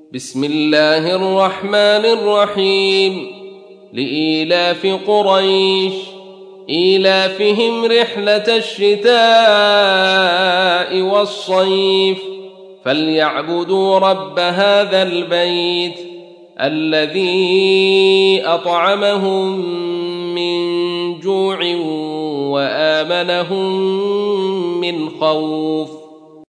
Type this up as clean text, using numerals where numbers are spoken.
بسم الله الرحمن الرحيم. لإيلاف قريش إيلافهم رحلة الشتاء والصيف فليعبدوا رب هذا البيت الذي أطعمهم من جوع وآمنهم من خوف.